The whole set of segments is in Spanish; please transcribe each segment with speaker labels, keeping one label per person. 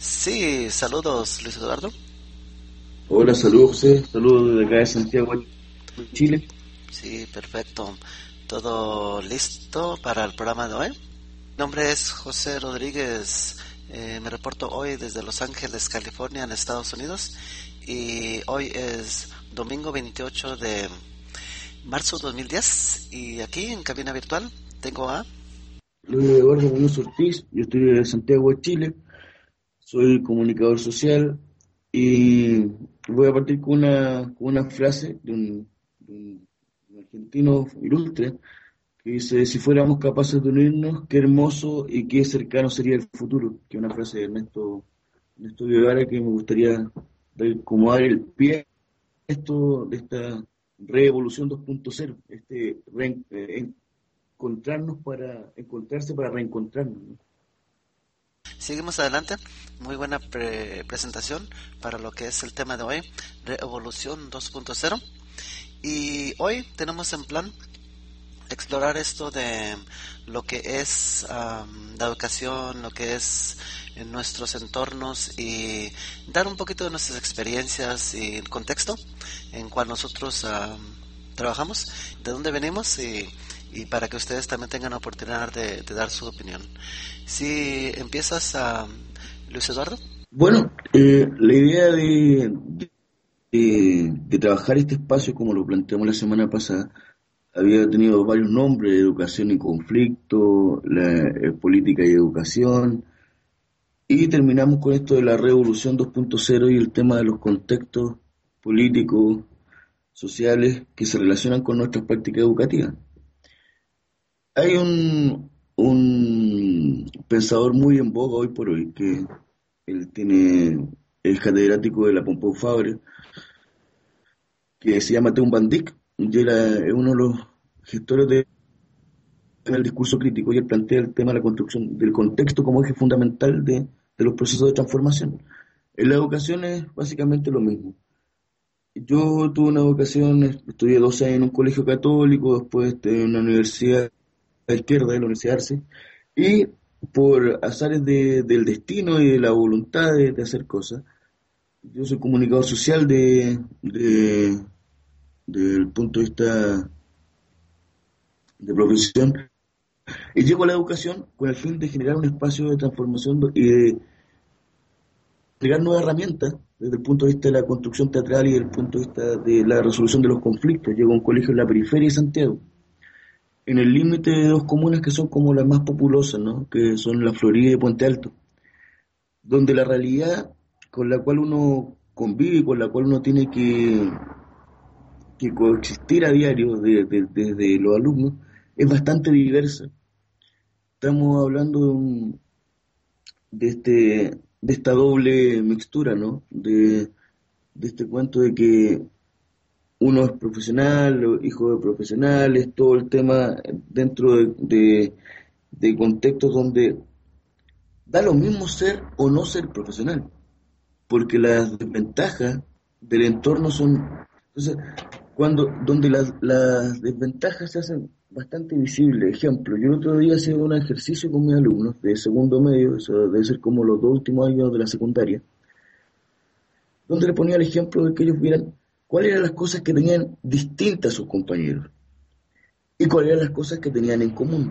Speaker 1: Sí, saludos, Luis Eduardo.
Speaker 2: Hola, saludos José, saludos desde acá de Santiago, Chile.
Speaker 1: Sí, perfecto. ¿Todo listo para el programa de hoy? Mi nombre es José Rodríguez. Me reporto hoy desde Los Ángeles, California, en Estados Unidos. Y hoy es domingo 28 de marzo 2010. Y aquí en cabina virtual tengo a...
Speaker 2: Luis Eduardo Muñoz Ortiz, yo estoy de Santiago de Chile, soy comunicador social y voy a partir con una frase de un argentino ilustre que dice: si fuéramos capaces de unirnos, qué hermoso y qué cercano sería el futuro, que es una frase de Ernesto Guevara que me gustaría como dar el pie de esta revolución 2.0, encontrarnos para encontrarse para reencontrarnos, ¿no?
Speaker 1: Seguimos adelante. Muy buena presentación para lo que es el tema de hoy, Revolución 2.0. Y hoy tenemos en plan explorar esto de lo que es la educación, lo que es en nuestros entornos y dar un poquito de nuestras experiencias y el contexto en cual nosotros trabajamos, de dónde venimos y para que ustedes también tengan la oportunidad de dar su opinión. Si empiezas a Luis Eduardo.
Speaker 2: Bueno, la idea de trabajar este espacio, como lo planteamos la semana pasada, había tenido varios nombres: educación y conflicto, política y educación, y terminamos con esto de la revolución 2.0 y el tema de los contextos políticos, sociales que se relacionan con nuestras prácticas educativas. Hay un pensador muy en boga hoy por hoy, que es catedrático de la Pompeu Fabra, que se llama Teun Van Dijk, y es uno de los gestores del discurso crítico, y él plantea el tema de la construcción del contexto como eje fundamental de los procesos de transformación. En la educación es básicamente lo mismo. Yo tuve una educación, estudié 12 años en un colegio católico, después en una universidad de izquierda, de la Universidad de Arce, y por azares del destino y de la voluntad de hacer cosas, yo soy comunicador social del punto de vista de profesión, y llego a la educación con el fin de generar un espacio de transformación y de crear nuevas herramientas desde el punto de vista de la construcción teatral y desde el punto de vista de la resolución de los conflictos. Llego a un colegio en la periferia de Santiago, en el límite de dos comunas que son como las más populosas, ¿no? Que son La Florida y Puente Alto, donde la realidad con la cual uno convive y con la cual uno tiene que coexistir a diario desde los alumnos es bastante diversa. Estamos hablando de esta doble mixtura, ¿no? De este cuento de que uno es profesional, hijo de profesionales, todo el tema dentro de contextos donde da lo mismo ser o no ser profesional, porque las desventajas del entorno son... Entonces, donde las desventajas se hacen bastante visibles. Ejemplo, yo el otro día hacía un ejercicio con mis alumnos de segundo medio, eso debe ser como los 2 últimos años de la secundaria, donde le ponía el ejemplo de que ellos vieran cuáles eran las cosas que tenían distintas a sus compañeros y cuáles eran las cosas que tenían en común.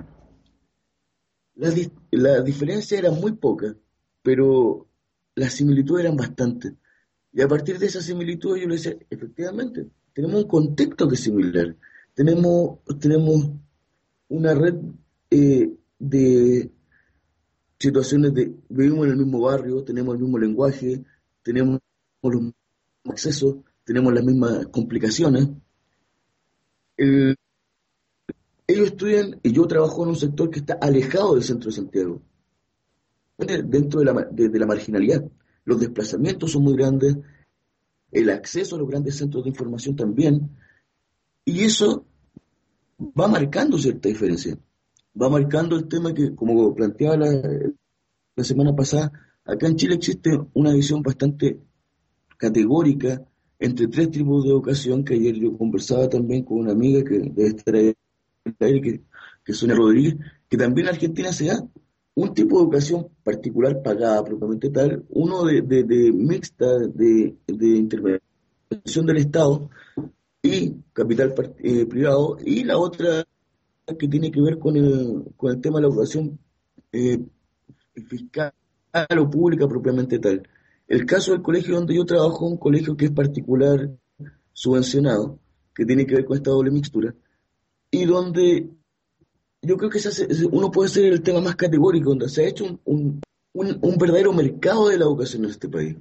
Speaker 2: La diferencia era muy poca, pero las similitudes eran bastantes. Y a partir de esa similitud yo le decía: efectivamente, tenemos un contexto que es similar, tenemos una red de situaciones vivimos en el mismo barrio, tenemos el mismo lenguaje, tenemos los mismos accesos, tenemos las mismas complicaciones. El- Ellos estudian y yo trabajo en un sector que está alejado del centro de Santiago, dentro de la marginalidad. Los desplazamientos son muy grandes, el acceso a los grandes centros de información también, y eso va marcando cierta diferencia. Va marcando el tema que, como planteaba la semana pasada, acá en Chile existe una visión bastante categórica entre tres tipos de educación, que ayer yo conversaba también con una amiga que debe estar ahí, que es Sonia Rodríguez, que también en Argentina se da. un tipo de educación particular pagada propiamente tal, uno de mixta, de intervención del Estado y capital privado, y la otra que tiene que ver con el tema de la educación eh, fiscal o pública propiamente tal. El caso del colegio donde yo trabajo, un colegio que es particular, subvencionado, que tiene que ver con esta doble mixtura, y donde yo creo que uno puede ser el tema más categórico, donde se ha hecho un verdadero mercado de la educación en este país.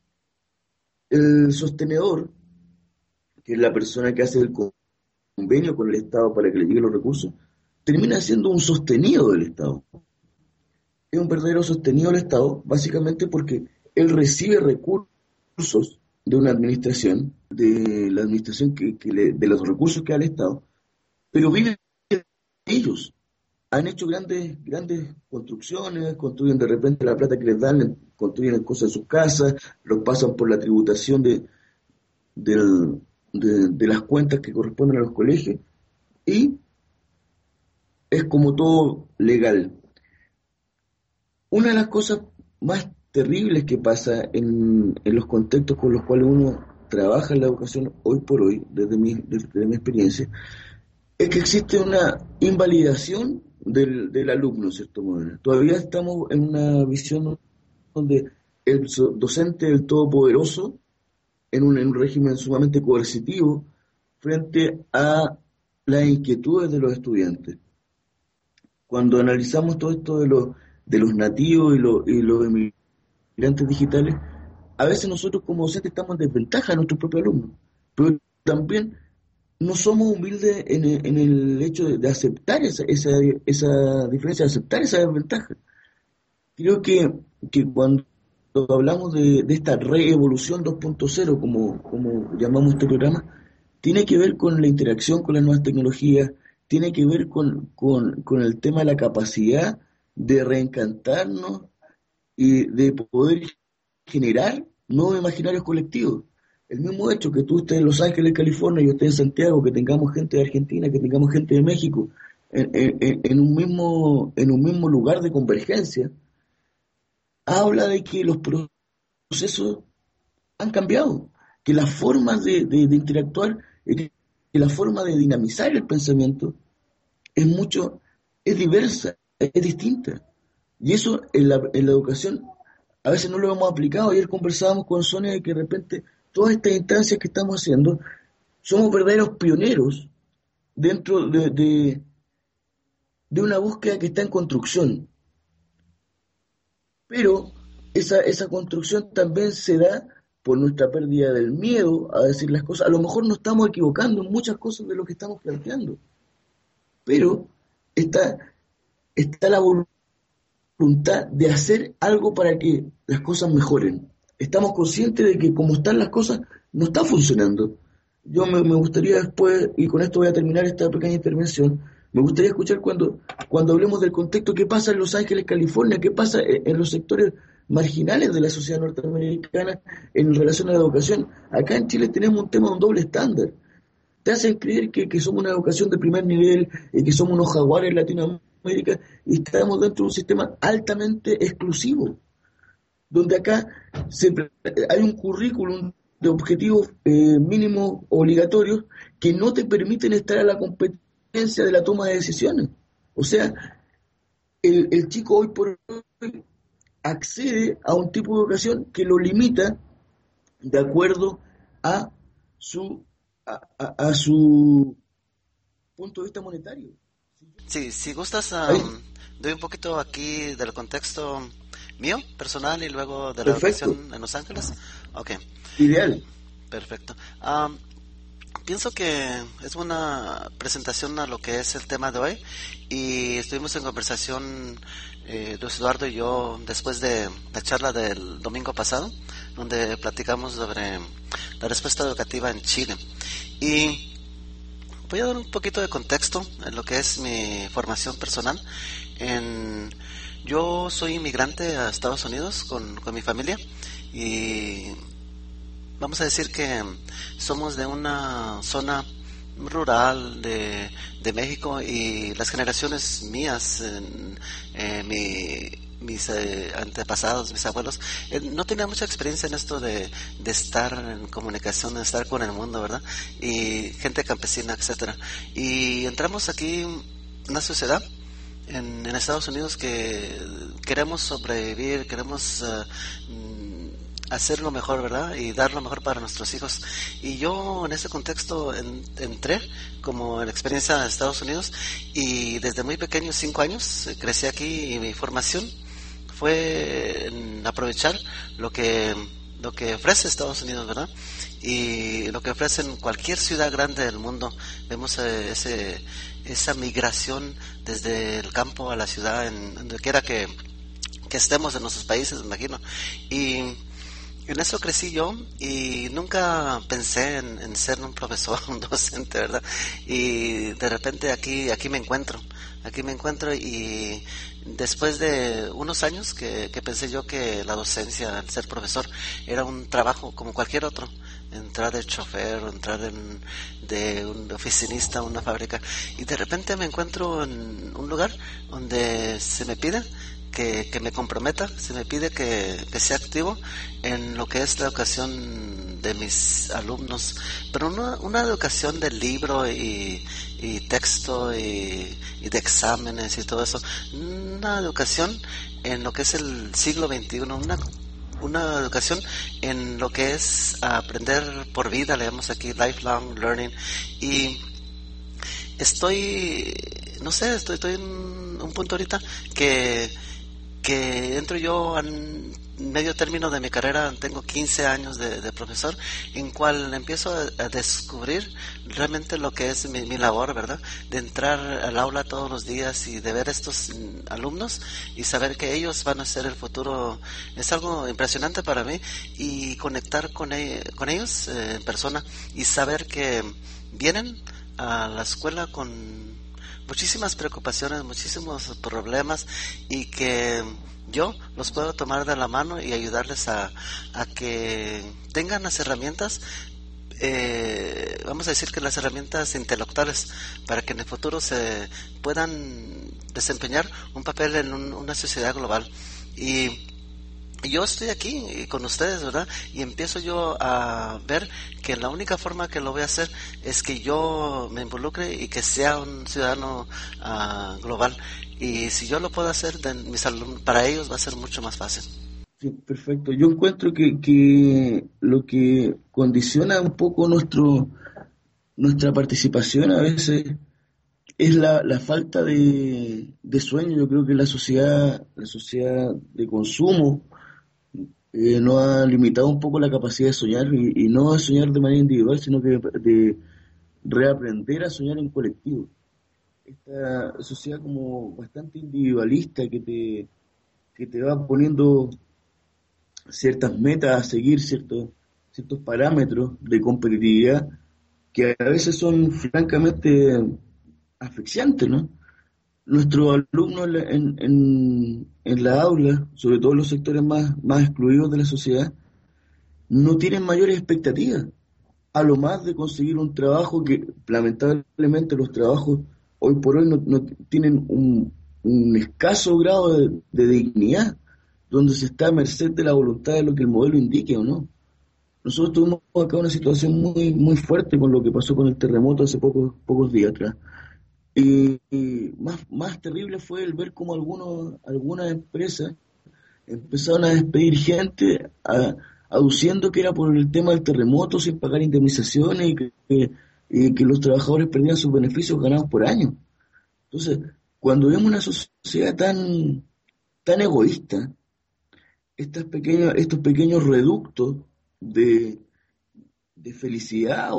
Speaker 2: El sostenedor, que es la persona que hace el convenio con el Estado para que le lleguen los recursos, termina siendo un sostenido del Estado. Es un verdadero sostenido del Estado, básicamente porque él recibe recursos de una administración, de la administración de los recursos que da el Estado, pero viven ellos. Han hecho grandes construcciones, construyen de repente la plata que les dan, construyen cosas en sus casas, los pasan por la tributación del- de las cuentas que corresponden a los colegios, y es como todo legal. Una de las cosas más terribles que pasa en los contextos con los cuales uno trabaja en la educación hoy por hoy, desde mi experiencia, es que existe una invalidación del alumno, en cierto modo. Todavía estamos en una visión donde el docente es el todopoderoso en un régimen sumamente coercitivo frente a las inquietudes de los estudiantes. Cuando analizamos todo esto de los nativos y los emigrantes digitales, a veces nosotros como docentes estamos en desventaja de nuestros propios alumnos, pero también no somos humildes en el hecho de aceptar esa diferencia, de aceptar esa desventaja. Creo que cuando hablamos de esta reevolución 2.0, como llamamos este programa, tiene que ver con la interacción con las nuevas tecnologías, tiene que ver con el tema de la capacidad de reencantarnos y de poder generar nuevos imaginarios colectivos. El mismo hecho que tú estés en Los Ángeles, California, y yo esté en Santiago, que tengamos gente de Argentina, que tengamos gente de México, en un mismo lugar de convergencia, habla de que los procesos han cambiado, que las formas de interactuar, que la forma de dinamizar el pensamiento es diversa, es distinta. Y eso en la educación a veces no lo hemos aplicado. Ayer conversábamos con Sonia de que de repente todas estas instancias que estamos haciendo somos verdaderos pioneros dentro de una búsqueda que está en construcción. Pero esa construcción también se da por nuestra pérdida del miedo a decir las cosas. A lo mejor nos estamos equivocando en muchas cosas de lo que estamos planteando, pero está la voluntad de hacer algo para que las cosas mejoren. Estamos conscientes de que como están las cosas, no está funcionando. Yo me gustaría después, y con esto voy a terminar esta pequeña intervención, me gustaría escuchar cuando hablemos del contexto, qué pasa en Los Ángeles, California, qué pasa en los sectores marginales de la sociedad norteamericana en relación a la educación. Acá en Chile tenemos un tema de un doble estándar. Te hacen creer que somos una educación de primer nivel y que somos unos jaguares en Latinoamérica, y estamos dentro de un sistema altamente exclusivo, donde acá hay un currículum de objetivos mínimos obligatorios que no te permiten estar a la competencia de la toma de decisiones. O sea, el chico hoy por hoy accede a un tipo de educación que lo limita de acuerdo a su punto de vista monetario.
Speaker 1: Sí, si gustas,
Speaker 2: Ahí,
Speaker 1: doy un poquito aquí del contexto mío, personal, y luego de la
Speaker 2: perfecto,
Speaker 1: educación en Los Ángeles. Ok,
Speaker 2: ideal.
Speaker 1: perfecto. Pienso que es una presentación a lo que es el tema de hoy, y estuvimos en conversación, Luis Eduardo y yo, después de la charla del domingo pasado, donde platicamos sobre la respuesta educativa en Chile. Y voy a dar un poquito de contexto en lo que es mi formación personal. Yo soy inmigrante a Estados Unidos con mi familia, y vamos a decir que somos de una zona rural de México, y las generaciones mías, mis antepasados, mis abuelos, no tenían mucha experiencia en esto de estar en comunicación, de estar con el mundo, ¿verdad? Y gente campesina, etcétera. Y entramos aquí en una sociedad en Estados Unidos que queremos sobrevivir, queremos hacer lo mejor, ¿verdad? Y dar lo mejor para nuestros hijos. Y yo en ese contexto entré como en experiencia de Estados Unidos, y desde muy pequeño, 5 años, crecí aquí, y mi formación fue en aprovechar lo que ofrece Estados Unidos, ¿verdad? Y lo que ofrece en cualquier ciudad grande del mundo. Vemos esa migración desde el campo a la ciudad, en donde quiera que estemos en nuestros países, me imagino. Y en eso crecí yo, y nunca pensé en ser un profesor, un docente, ¿verdad? Y de repente aquí me encuentro, y después de unos años que pensé yo que la docencia, el ser profesor, era un trabajo como cualquier otro, entrar de chofer o entrar de un oficinista a una fábrica, y de repente me encuentro en un lugar donde se me pide que me comprometa, se me pide que sea activo en lo que es la educación de mis alumnos, pero una educación de libro y texto y de exámenes y todo eso, una educación en lo que es el siglo XXI, una educación en lo que es aprender por vida, leemos aquí lifelong learning. Y no sé, estoy en un punto ahorita que entro yo en medio término de mi carrera, tengo 15 años de profesor, en cual empiezo a descubrir realmente lo que es mi labor, ¿verdad? De entrar al aula todos los días y de ver estos alumnos y saber que ellos van a ser el futuro. Es algo impresionante para mí, y conectar con ellos en persona, y saber que vienen a la escuela con muchísimas preocupaciones, muchísimos problemas, y que yo los puedo tomar de la mano y ayudarles a que tengan las herramientas, vamos a decir que las herramientas intelectuales, para que en el futuro se puedan desempeñar un papel en una sociedad global. Y yo estoy aquí con ustedes, ¿verdad? Y empiezo yo a ver que la única forma que lo voy a hacer es que yo me involucre y que sea un ciudadano global. Y si yo lo puedo hacer, mis alumnos, para ellos va a ser mucho más fácil.
Speaker 2: Sí, perfecto. Yo encuentro que lo que condiciona un poco nuestra participación a veces es la falta de sueño. Yo creo que la sociedad de consumo nos ha limitado un poco la capacidad de soñar, y no de soñar de manera individual, sino que de reaprender a soñar en colectivo. Esta sociedad como bastante individualista que te va poniendo ciertas metas a seguir, ciertos parámetros de competitividad que a veces son francamente asfixiantes, ¿no? Nuestros alumnos en la aula, sobre todo en los sectores más excluidos de la sociedad, no tienen mayores expectativas, a lo más de conseguir un trabajo que lamentablemente los trabajos hoy por hoy no tienen un escaso grado de dignidad, donde se está a merced de la voluntad de lo que el modelo indique o no. Nosotros tuvimos acá una situación muy, muy fuerte con lo que pasó con el terremoto hace pocos días atrás. Y más terrible fue el ver cómo algunas empresas empezaron a despedir gente aduciendo que era por el tema del terremoto sin pagar indemnizaciones, y que los trabajadores perdían sus beneficios ganados por año. Entonces, cuando vemos una sociedad tan egoísta, estos pequeños reductos de, de felicidad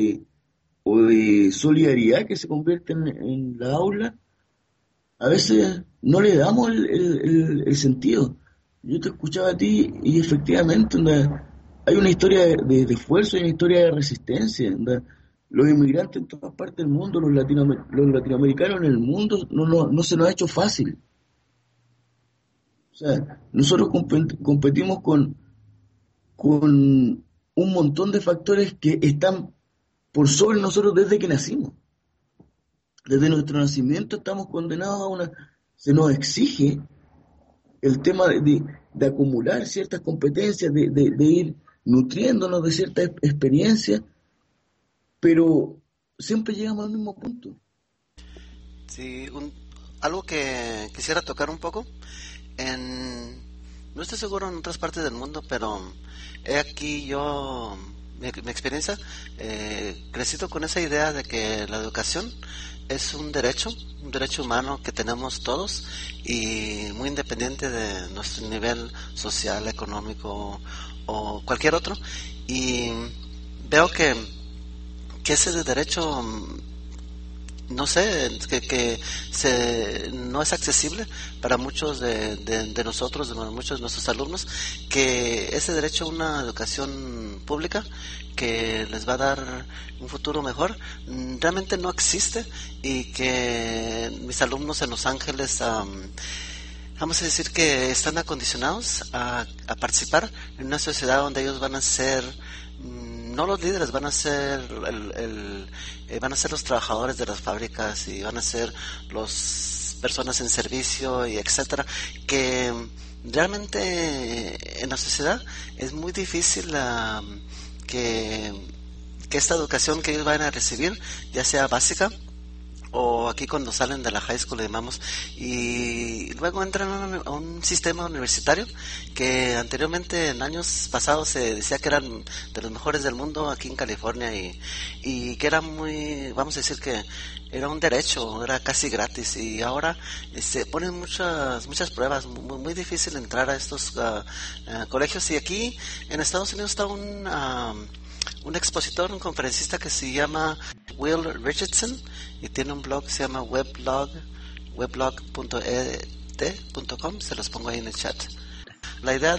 Speaker 2: o de solidaridad que se convierten en la aula, a veces no le damos el sentido. Yo te escuchaba a ti y efectivamente hay una historia de esfuerzo y una historia de resistencia. Los inmigrantes en todas partes del mundo, los latinoamericanos en el mundo, no se nos ha hecho fácil. O sea, nosotros competimos con un montón de factores que están por sobre nosotros desde que nacimos. Desde nuestro nacimiento estamos condenados a se nos exige el tema de acumular ciertas competencias, de ir nutriéndonos de ciertas experiencias, pero siempre llegamos al mismo punto.
Speaker 1: Sí, algo que quisiera tocar un poco, no estoy seguro en otras partes del mundo, pero he aquí yo, mi experiencia, crecido con esa idea de que la educación es un derecho humano que tenemos todos y muy independiente de nuestro nivel social, económico o cualquier otro. Y veo que ese derecho, no sé, no es accesible para muchos de nosotros, de muchos de nuestros alumnos, que ese derecho a una educación pública que les va a dar un futuro mejor, realmente no existe, y que mis alumnos en Los Ángeles, vamos a decir que están acondicionados a participar en una sociedad donde ellos van a ser no los líderes, van a ser van a ser los trabajadores de las fábricas, y van a ser las personas en servicio y etcétera, que realmente en la sociedad es muy difícil que esta educación que ellos van a recibir, ya sea básica o aquí cuando salen de la high school, le llamamos, y luego entran a un sistema universitario que anteriormente en años pasados se decía que eran de los mejores del mundo aquí en California, y que era muy, vamos a decir que era un derecho, era casi gratis, y ahora se ponen muchas pruebas, muy difícil entrar a estos colegios. Y aquí en Estados Unidos está un expositor, un conferencista que se llama Will Richardson, y tiene un blog que se llama weblog.et.com, se los pongo ahí en el chat. La idea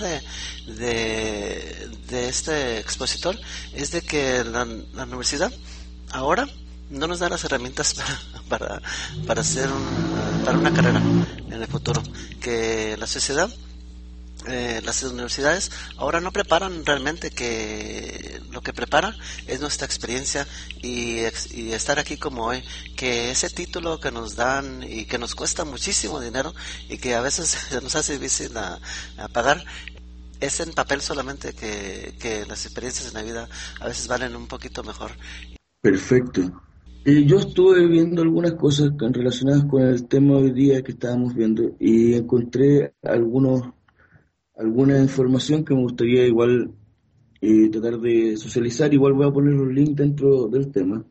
Speaker 1: de este expositor es de que la universidad ahora no nos da las herramientas para hacer para una carrera en el futuro, que la sociedad, las universidades ahora no preparan realmente, que lo que prepara es nuestra experiencia y estar aquí como hoy, que ese título que nos dan y que nos cuesta muchísimo dinero y que a veces se nos hace difícil a pagar, es en papel solamente, que las experiencias en la vida a veces valen un poquito mejor.
Speaker 2: Perfecto. Yo estuve viendo algunas cosas relacionadas con el tema hoy día que estábamos viendo y encontré alguna información que me gustaría igual tratar de socializar. Igual voy a poner los links dentro del tema.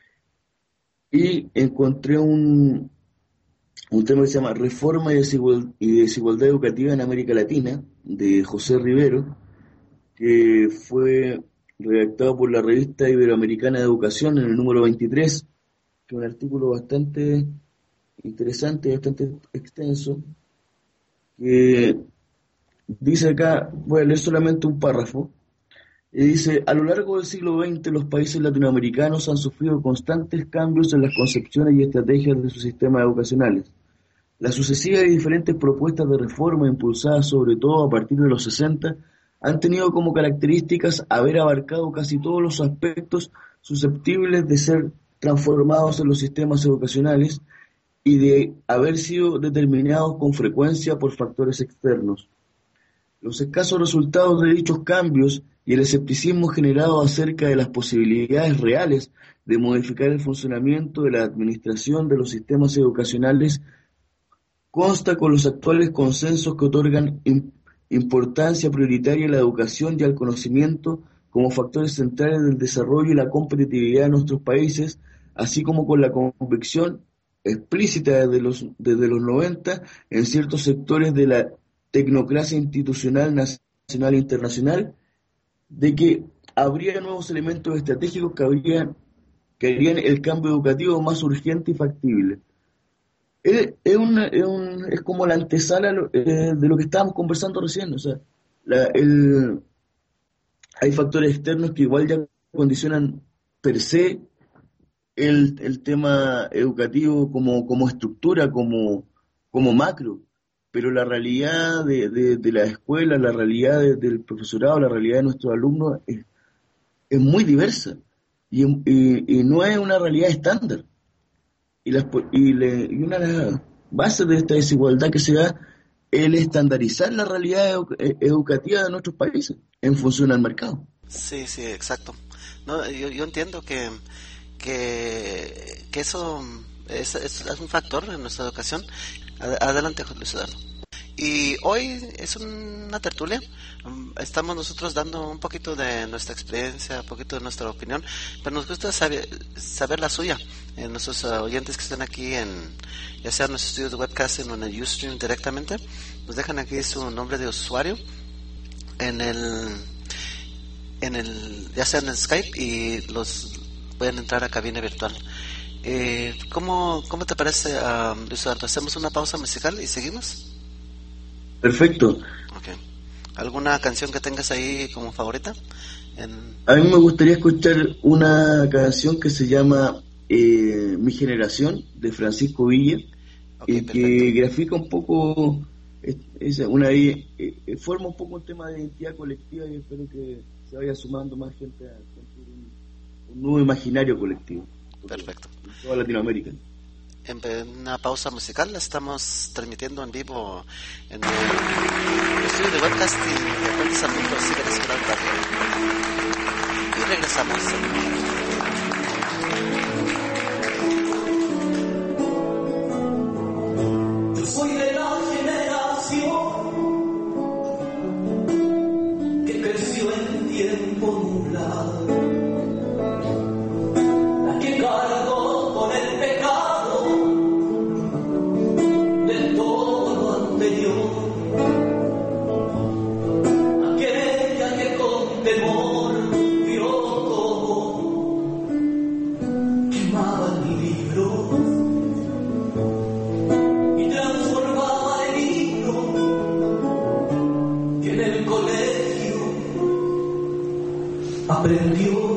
Speaker 2: Y encontré un tema que se llama Reforma y Desigualdad Educativa en América Latina, de José Rivero, que fue redactado por la revista Iberoamericana de Educación en el número 23, que es un artículo bastante interesante, bastante extenso, que dice acá, voy a leer solamente un párrafo, y dice: a lo largo del siglo XX los países latinoamericanos han sufrido constantes cambios en las concepciones y estrategias de sus sistemas educacionales. Las sucesivas y diferentes propuestas de reforma impulsadas sobre todo a partir de los 60 han tenido como características haber abarcado casi todos los aspectos susceptibles de ser transformados en los sistemas educacionales y de haber sido determinados con frecuencia por factores externos. Los escasos resultados de dichos cambios y el escepticismo generado acerca de las posibilidades reales de modificar el funcionamiento de la administración de los sistemas educacionales consta con los actuales consensos que otorgan importancia prioritaria a la educación y al conocimiento como factores centrales del desarrollo y la competitividad de nuestros países, así como con la convicción explícita desde los 90 en ciertos sectores de la tecnocracia institucional nacional e internacional, de que habría nuevos elementos estratégicos que harían el cambio educativo más urgente y factible. Es como la antesala de lo que estábamos conversando recién. O sea, hay factores externos que igual ya condicionan per se el tema educativo como estructura, como macro, pero la realidad de la escuela, la realidad del profesorado, la realidad de nuestros alumnos es muy diversa. y no es una realidad estándar. Y una de las bases de esta desigualdad que se da es el estandarizar la realidad educativa de nuestros países en función al mercado.
Speaker 1: Sí, sí, exacto. No, yo entiendo que eso es un factor en nuestra educación. Adelante, Luis Eduardo. Y hoy es una tertulia. Estamos nosotros dando un poquito de nuestra experiencia, un poquito de nuestra opinión, pero nos gusta saber la suya. Nuestros oyentes que están aquí ya sea en los estudios de webcasting o en el Ustream directamente, nos dejan aquí su nombre de usuario ya sea en el Skype, y los pueden entrar a cabina virtual. ¿Cómo te parece, Luis Eduardo? ¿Hacemos una pausa musical y seguimos?
Speaker 2: Perfecto.
Speaker 1: Okay. ¿Alguna canción que tengas ahí como favorita?
Speaker 2: A mí me gustaría escuchar una canción que se llama Mi Generación, de Francisco Villa, que grafica un poco, forma un poco un tema de identidad colectiva, y espero que se vaya sumando más gente a construir un nuevo imaginario colectivo.
Speaker 1: Perfecto.
Speaker 2: En toda Latinoamérica.
Speaker 1: En una pausa musical, estamos transmitiendo en vivo en el estudio de webcasting de Puentes al Mundo. Sigan esperando y regresamos.
Speaker 3: Yo soy de la generación que creció en tiempo nublado, la que cargó con el pecado de todo lo anterior, aquella que con temor vio cómo quemaban libros y transformaba el libro que en el colegio aprendió.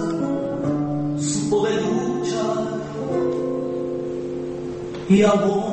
Speaker 3: Y amor.